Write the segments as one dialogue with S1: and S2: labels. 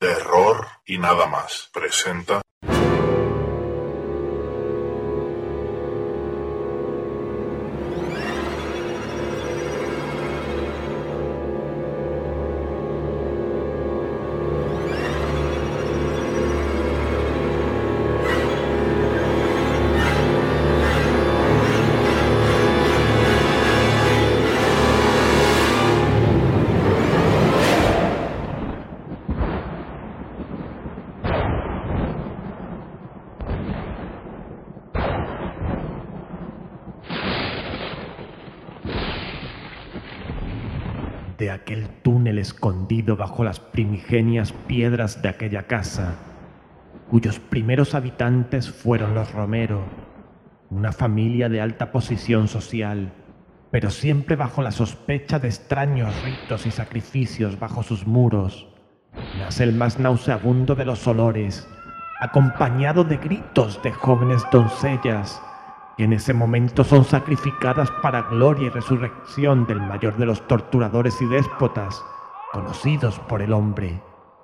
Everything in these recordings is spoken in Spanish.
S1: Terror y nada más presenta.
S2: De aquel túnel escondido bajo las primigenias piedras de aquella casa, cuyos primeros habitantes fueron los Romero, una familia de alta posición social, pero siempre bajo la sospecha de extraños ritos y sacrificios bajo sus muros, nace el más nauseabundo de los olores, acompañado de gritos de jóvenes doncellas, que en ese momento son sacrificadas para gloria y resurrección del mayor de los torturadores y déspotas conocidos por el hombre.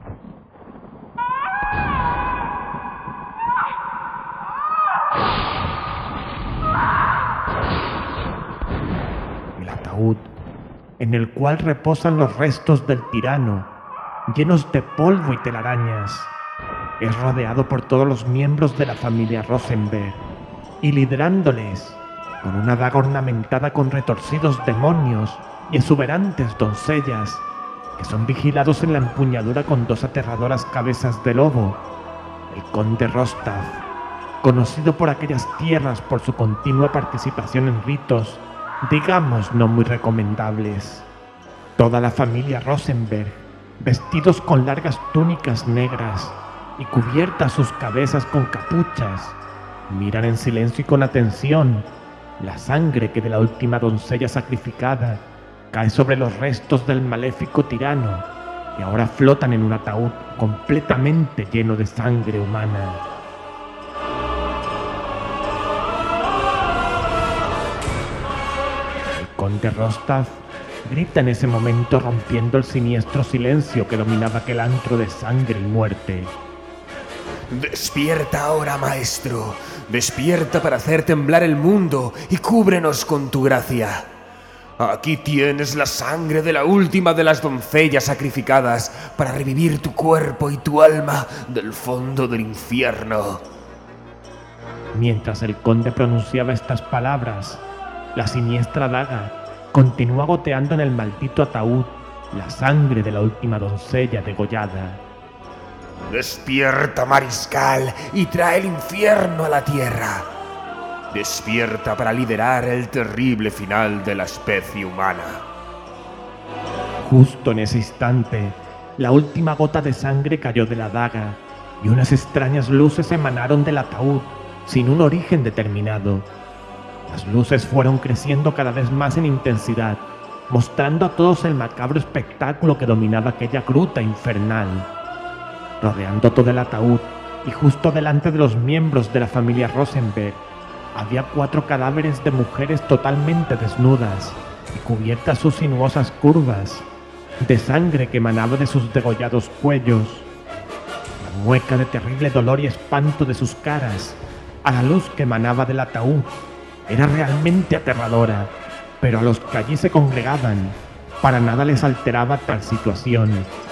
S2: El ataúd, en el cual reposan los restos del tirano, llenos de polvo y telarañas, es rodeado por todos los miembros de la familia Rosenberg, y liderándoles, con una daga ornamentada con retorcidos demonios y exuberantes doncellas, que son vigilados en la empuñadura con dos aterradoras cabezas de lobo, el conde Rostaf, conocido por aquellas tierras por su continua participación en ritos, digamos no muy recomendables. Toda la familia Rosenberg, vestidos con largas túnicas negras y cubiertas sus cabezas con capuchas, miran en silencio y con atención la sangre que de la última doncella sacrificada cae sobre los restos del maléfico tirano, que ahora flotan en un ataúd completamente lleno de sangre humana. El conde Rostaf grita en ese momento, rompiendo el siniestro silencio que dominaba aquel antro de sangre y muerte.
S3: Despierta ahora, maestro. Despierta para hacer temblar el mundo y cúbrenos con tu gracia. Aquí tienes la sangre de la última de las doncellas sacrificadas para revivir tu cuerpo y tu alma del fondo del infierno.
S2: Mientras el conde pronunciaba estas palabras, la siniestra daga continúa goteando en el maldito ataúd la sangre de la última doncella degollada.
S3: Despierta, mariscal, y trae el infierno a la tierra. Despierta para liderar el terrible final de la especie humana.
S2: Justo en ese instante, la última gota de sangre cayó de la daga y unas extrañas luces emanaron del ataúd sin un origen determinado. Las luces fueron creciendo cada vez más en intensidad, mostrando a todos el macabro espectáculo que dominaba aquella gruta infernal. Rodeando todo el ataúd y justo delante de los miembros de la familia Rosenberg, había 4 cadáveres de mujeres totalmente desnudas y cubiertas sus sinuosas curvas de sangre que emanaba de sus degollados cuellos. La mueca de terrible dolor y espanto de sus caras, a la luz que emanaba del ataúd, era realmente aterradora, pero a los que allí se congregaban, para nada les alteraba tal situación.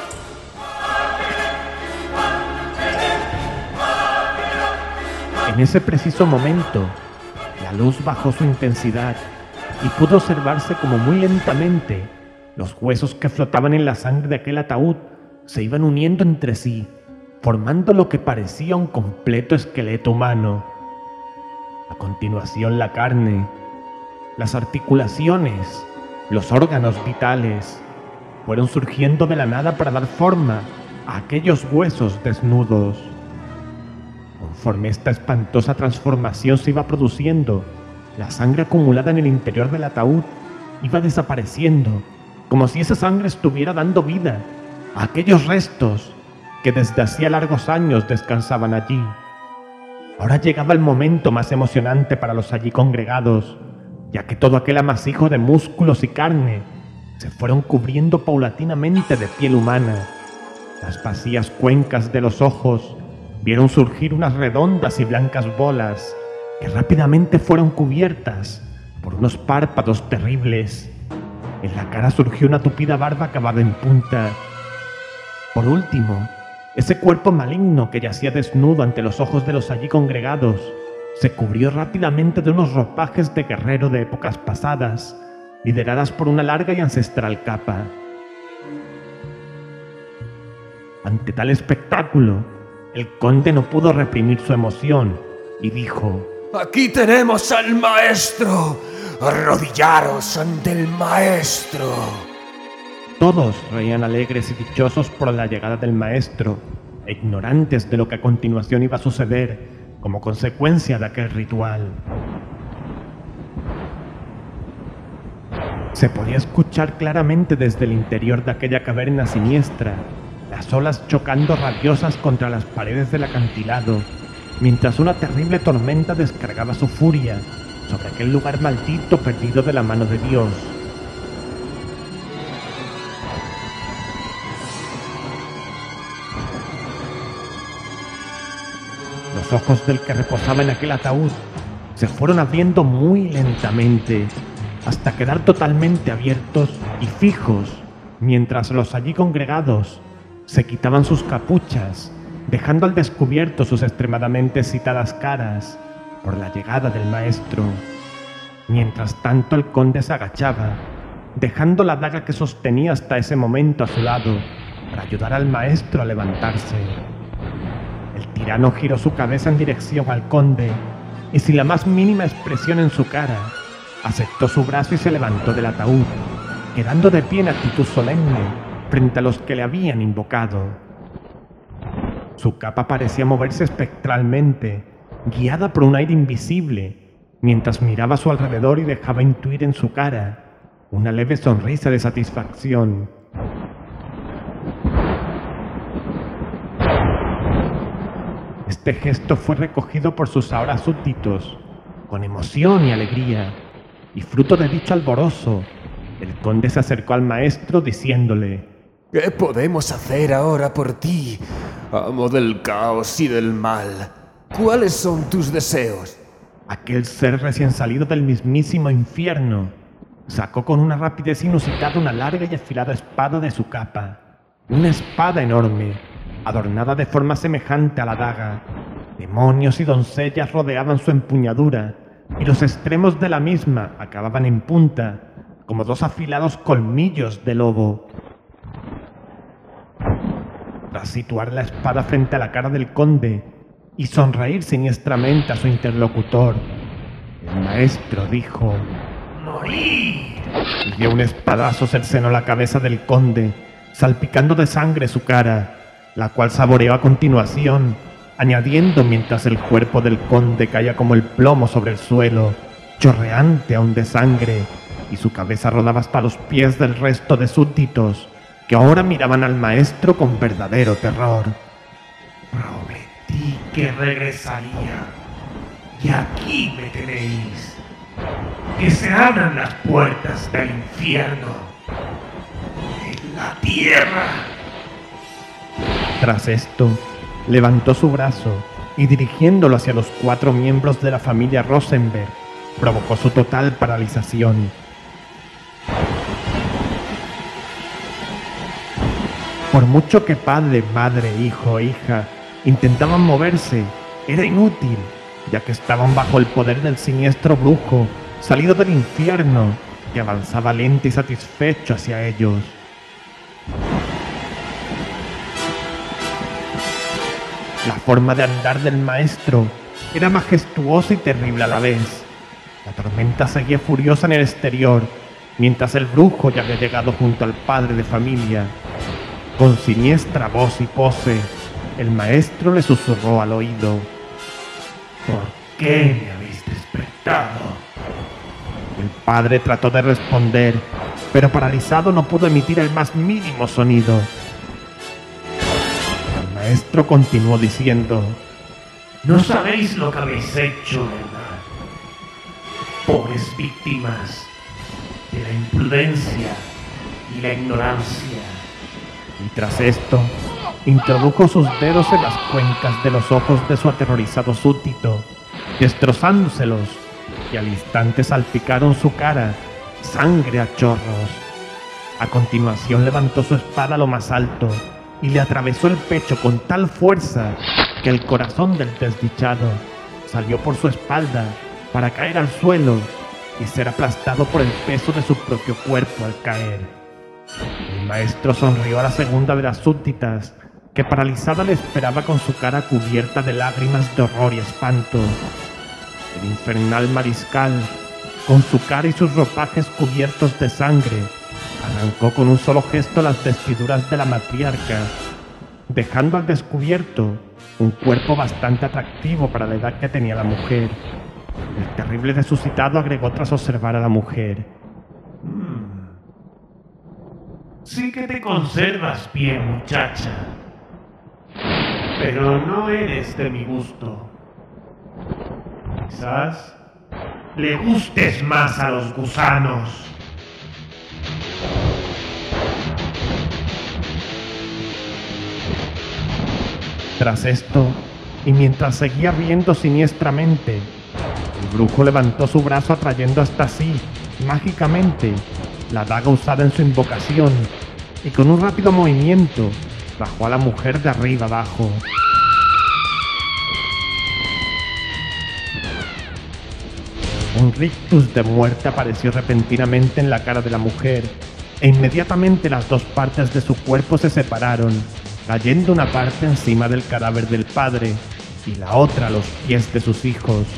S2: En ese preciso momento, la luz bajó su intensidad y pudo observarse como muy lentamente los huesos que flotaban en la sangre de aquel ataúd se iban uniendo entre sí, formando lo que parecía un completo esqueleto humano. A continuación, la carne, las articulaciones, los órganos vitales fueron surgiendo de la nada para dar forma a aquellos huesos desnudos. Conforme esta espantosa transformación se iba produciendo, la sangre acumulada en el interior del ataúd iba desapareciendo, como si esa sangre estuviera dando vida a aquellos restos que desde hacía largos años descansaban allí. Ahora llegaba el momento más emocionante para los allí congregados, ya que todo aquel amasijo de músculos y carne se fueron cubriendo paulatinamente de piel humana, Las vacías cuencas de los ojos vieron surgir unas redondas y blancas bolas que rápidamente fueron cubiertas por unos párpados terribles. En la cara surgió una tupida barba acabada en punta. Por último, ese cuerpo maligno que yacía desnudo ante los ojos de los allí congregados se cubrió rápidamente de unos ropajes de guerrero de épocas pasadas, lideradas por una larga y ancestral capa. Ante tal espectáculo, el conde no pudo reprimir su emoción y dijo:
S3: ¡Aquí tenemos al maestro! ¡Arrodillaros ante el maestro!
S2: Todos reían alegres y dichosos por la llegada del maestro, e ignorantes de lo que a continuación iba a suceder como consecuencia de aquel ritual. Se podía escuchar claramente desde el interior de aquella caverna siniestra las olas chocando rabiosas contra las paredes del acantilado, mientras una terrible tormenta descargaba su furia sobre aquel lugar maldito perdido de la mano de Dios. Los ojos del que reposaba en aquel ataúd se fueron abriendo muy lentamente, hasta quedar totalmente abiertos y fijos, mientras los allí congregados se quitaban sus capuchas, dejando al descubierto sus extremadamente excitadas caras por la llegada del maestro. Mientras tanto, el conde se agachaba, dejando la daga que sostenía hasta ese momento a su lado para ayudar al maestro a levantarse. El tirano giró su cabeza en dirección al conde y, sin la más mínima expresión en su cara, aceptó su brazo y se levantó del ataúd, quedando de pie en actitud solemne frente a los que le habían invocado. Su capa parecía moverse espectralmente, guiada por un aire invisible, mientras miraba a su alrededor y dejaba intuir en su cara una leve sonrisa de satisfacción. Este gesto fue recogido por sus ahora súbditos con emoción y alegría, y fruto de dicho alborozo, el conde se acercó al maestro diciéndole:
S3: ¿Qué podemos hacer ahora por ti, amo del caos y del mal? ¿Cuáles son tus deseos?
S2: Aquel ser recién salido del mismísimo infierno sacó con una rapidez inusitada una larga y afilada espada de su capa. Una espada enorme, adornada de forma semejante a la daga. Demonios y doncellas rodeaban su empuñadura, y los extremos de la misma acababan en punta, como dos afilados colmillos de lobo. Tras situar la espada frente a la cara del conde y sonreír siniestramente a su interlocutor, el maestro dijo: «¡Morir!» y dio un espadazo cercenó la cabeza del conde, salpicando de sangre su cara, la cual saboreó a continuación, añadiendo mientras el cuerpo del conde caía como el plomo sobre el suelo, chorreante aún de sangre, y su cabeza rodaba hasta los pies del resto de súbditos, que ahora miraban al maestro con verdadero terror. «Prometí que regresaría, y aquí me tenéis. Que se abran las puertas del infierno en la tierra». Tras esto, levantó su brazo y, dirigiéndolo hacia los 4 miembros de la familia Rosenberg, provocó su total paralización. Por mucho que padre, madre, hijo e hija intentaban moverse, era inútil, ya que estaban bajo el poder del siniestro brujo salido del infierno, que avanzaba lento y satisfecho hacia ellos. La forma de andar del maestro era majestuosa y terrible a la vez. La tormenta seguía furiosa en el exterior, mientras el brujo ya había llegado junto al padre de familia. Con siniestra voz y pose, el maestro le susurró al oído: «¿Por qué me habéis despertado?». El padre trató de responder, pero paralizado no pudo emitir el más mínimo sonido. El maestro continuó diciendo: «No sabéis lo que habéis hecho, ¿verdad? Pobres víctimas de la imprudencia y la ignorancia». Y tras esto, introdujo sus dedos en las cuencas de los ojos de su aterrorizado súbdito, destrozándoselos, y al instante salpicaron su cara, sangre a chorros. A continuación levantó su espada a lo más alto y le atravesó el pecho con tal fuerza que el corazón del desdichado salió por su espalda para caer al suelo y ser aplastado por el peso de su propio cuerpo al caer. El maestro sonrió a la segunda de las súbditas, que paralizada le esperaba con su cara cubierta de lágrimas de horror y espanto. El infernal mariscal, con su cara y sus ropajes cubiertos de sangre, arrancó con un solo gesto las vestiduras de la matriarca, dejando al descubierto un cuerpo bastante atractivo para la edad que tenía la mujer. El terrible resucitado agregó tras observar a la mujer:
S4: Sí que te conservas bien, muchacha, pero no eres de mi gusto. Quizás le gustes más a los gusanos.
S2: Tras esto, y mientras seguía riendo siniestramente, el brujo levantó su brazo atrayendo hasta sí, mágicamente, la daga usada en su invocación, y con un rápido movimiento bajó a la mujer de arriba abajo. Un rictus de muerte apareció repentinamente en la cara de la mujer, e inmediatamente las dos partes de su cuerpo se separaron, cayendo una parte encima del cadáver del padre y la otra a los pies de sus hijos.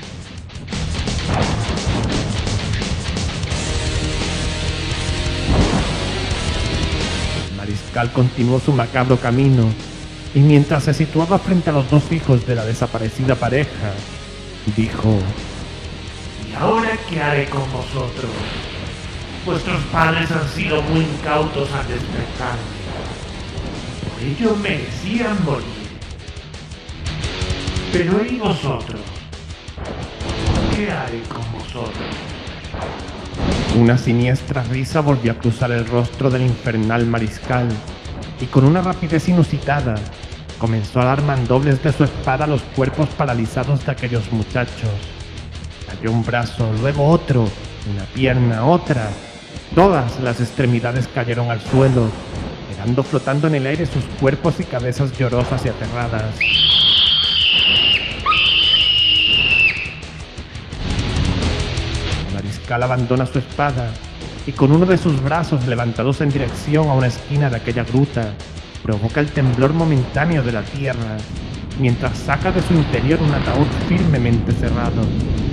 S2: El mariscal continuó su macabro camino, y mientras se situaba frente a los dos hijos de la desaparecida pareja, dijo:
S4: ¿Y ahora qué haré con vosotros? Vuestros padres han sido muy incautos al despertarme. Por ello merecían morir. Pero ¿y vosotros? ¿Qué haré con vosotros?
S2: Una siniestra risa volvió a cruzar el rostro del infernal mariscal, y con una rapidez inusitada comenzó a dar mandobles de su espada a los cuerpos paralizados de aquellos muchachos. Cayó un brazo, luego otro, una pierna, otra. Todas las extremidades cayeron al suelo, quedando flotando en el aire sus cuerpos y cabezas llorosas y aterradas. El mariscal abandona su espada y con uno de sus brazos levantados en dirección a una esquina de aquella gruta, provoca el temblor momentáneo de la tierra, mientras saca de su interior un ataúd firmemente cerrado.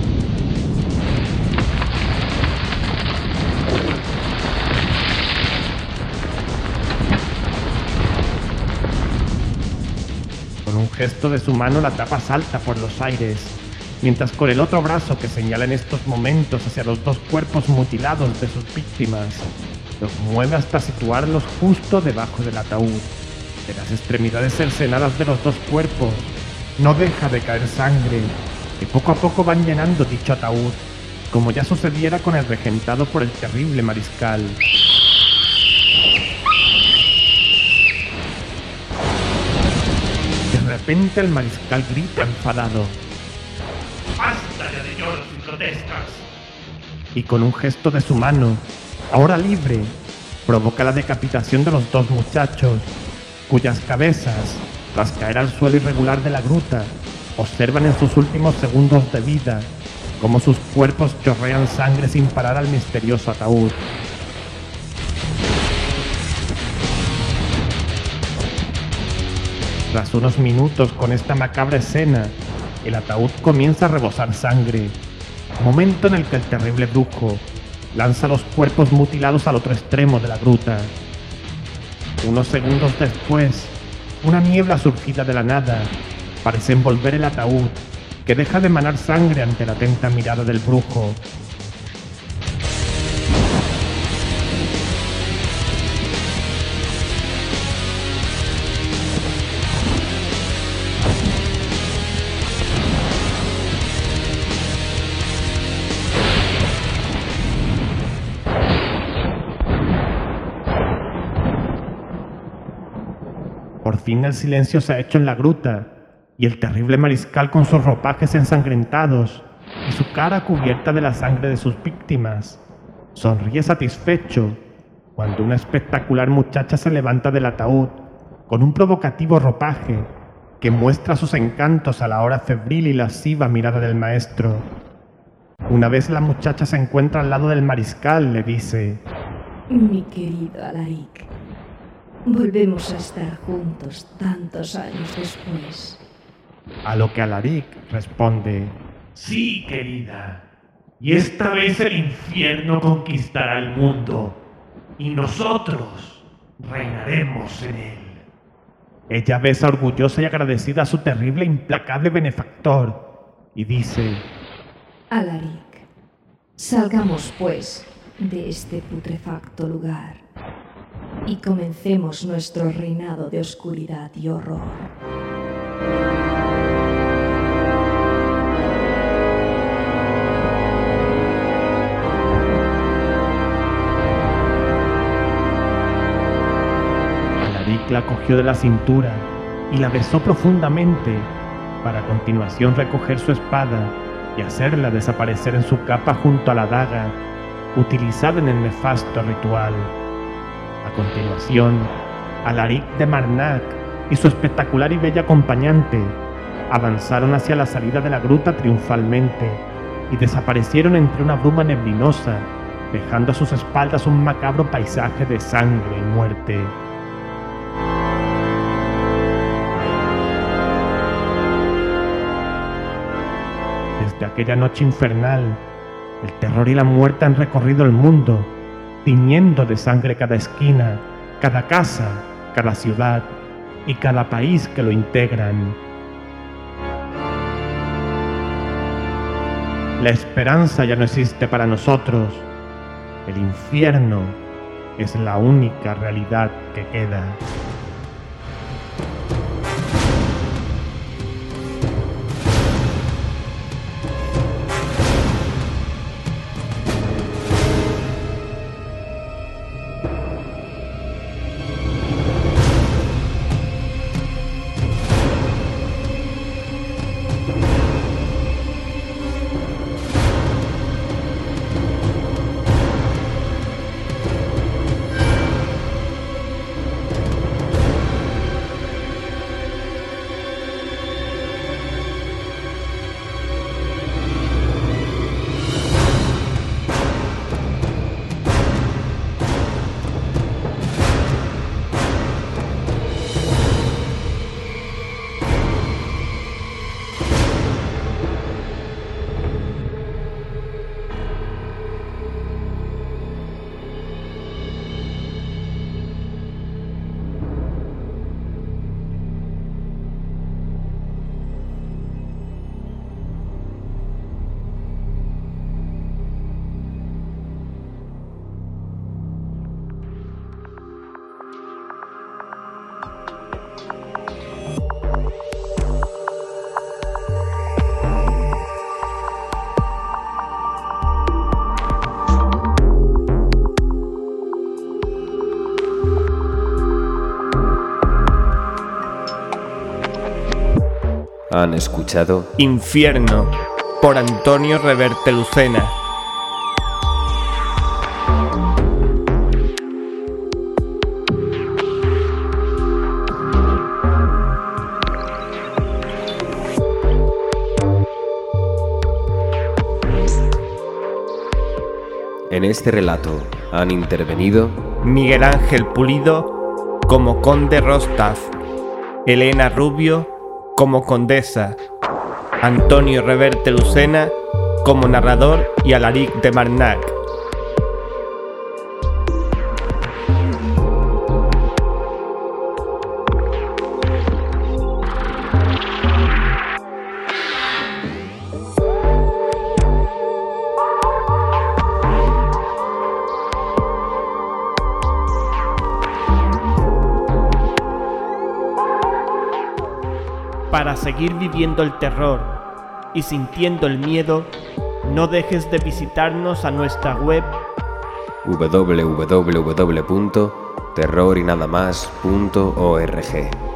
S2: Con un gesto de su mano la tapa salta por los aires, mientras con el otro brazo que señala en estos momentos hacia los dos cuerpos mutilados de sus víctimas, los mueve hasta situarlos justo debajo del ataúd. De las extremidades cercenadas de los dos cuerpos no deja de caer sangre, que poco a poco van llenando dicho ataúd, como ya sucediera con el regentado por el terrible mariscal. De repente el mariscal grita enfadado:
S4: ¡Basta ya de lloros y protestas!
S2: y con un gesto de su mano, ahora libre, provoca la decapitación de los dos muchachos, cuyas cabezas, tras caer al suelo irregular de la gruta, observan en sus últimos segundos de vida cómo sus cuerpos chorrean sangre sin parar al misterioso ataúd. Tras unos minutos con esta macabra escena, el ataúd comienza a rebosar sangre, momento en el que el terrible brujo lanza los cuerpos mutilados al otro extremo de la gruta. Unos segundos después, una niebla surgida de la nada parece envolver el ataúd, que deja de emanar sangre ante la atenta mirada del brujo. Por fin el silencio se ha hecho en la gruta, y el terrible mariscal con sus ropajes ensangrentados y su cara cubierta de la sangre de sus víctimas sonríe satisfecho cuando una espectacular muchacha se levanta del ataúd con un provocativo ropaje que muestra sus encantos a la hora febril y lasciva mirada del maestro. Una vez la muchacha se encuentra al lado del mariscal, le dice:
S5: Mi querido Alaric, volvemos a estar juntos tantos años después.
S2: A lo que Alaric responde:
S4: Sí, querida. Y esta vez el infierno conquistará el mundo y nosotros reinaremos en él.
S2: Ella besa orgullosa y agradecida a su terrible e implacable benefactor y dice:
S5: Alaric, salgamos pues de este putrefacto lugar y comencemos nuestro reinado de oscuridad y horror.
S2: Alaric la cogió de la cintura y la besó profundamente, para a continuación recoger su espada y hacerla desaparecer en su capa junto a la daga utilizada en el nefasto ritual. A continuación, Alaric de Marnac y su espectacular y bella acompañante avanzaron hacia la salida de la gruta triunfalmente y desaparecieron entre una bruma neblinosa, dejando a sus espaldas un macabro paisaje de sangre y muerte. Desde aquella noche infernal, el terror y la muerte han recorrido el mundo, tiñendo de sangre cada esquina, cada casa, cada ciudad y cada país que lo integran. La esperanza ya no existe para nosotros. El infierno es la única realidad que queda.
S3: Han escuchado
S6: Infierno, por Antonio Reverte Lucena.
S3: En este relato han intervenido
S6: Miguel Ángel Pulido como Conde Rostaf, Elena Rubio como Condesa, Antonio Reverte Lucena como narrador y Alaric de Marnac. Para seguir viviendo el terror y sintiendo el miedo, no dejes de visitarnos a nuestra web
S3: www.terrorinadamas.org.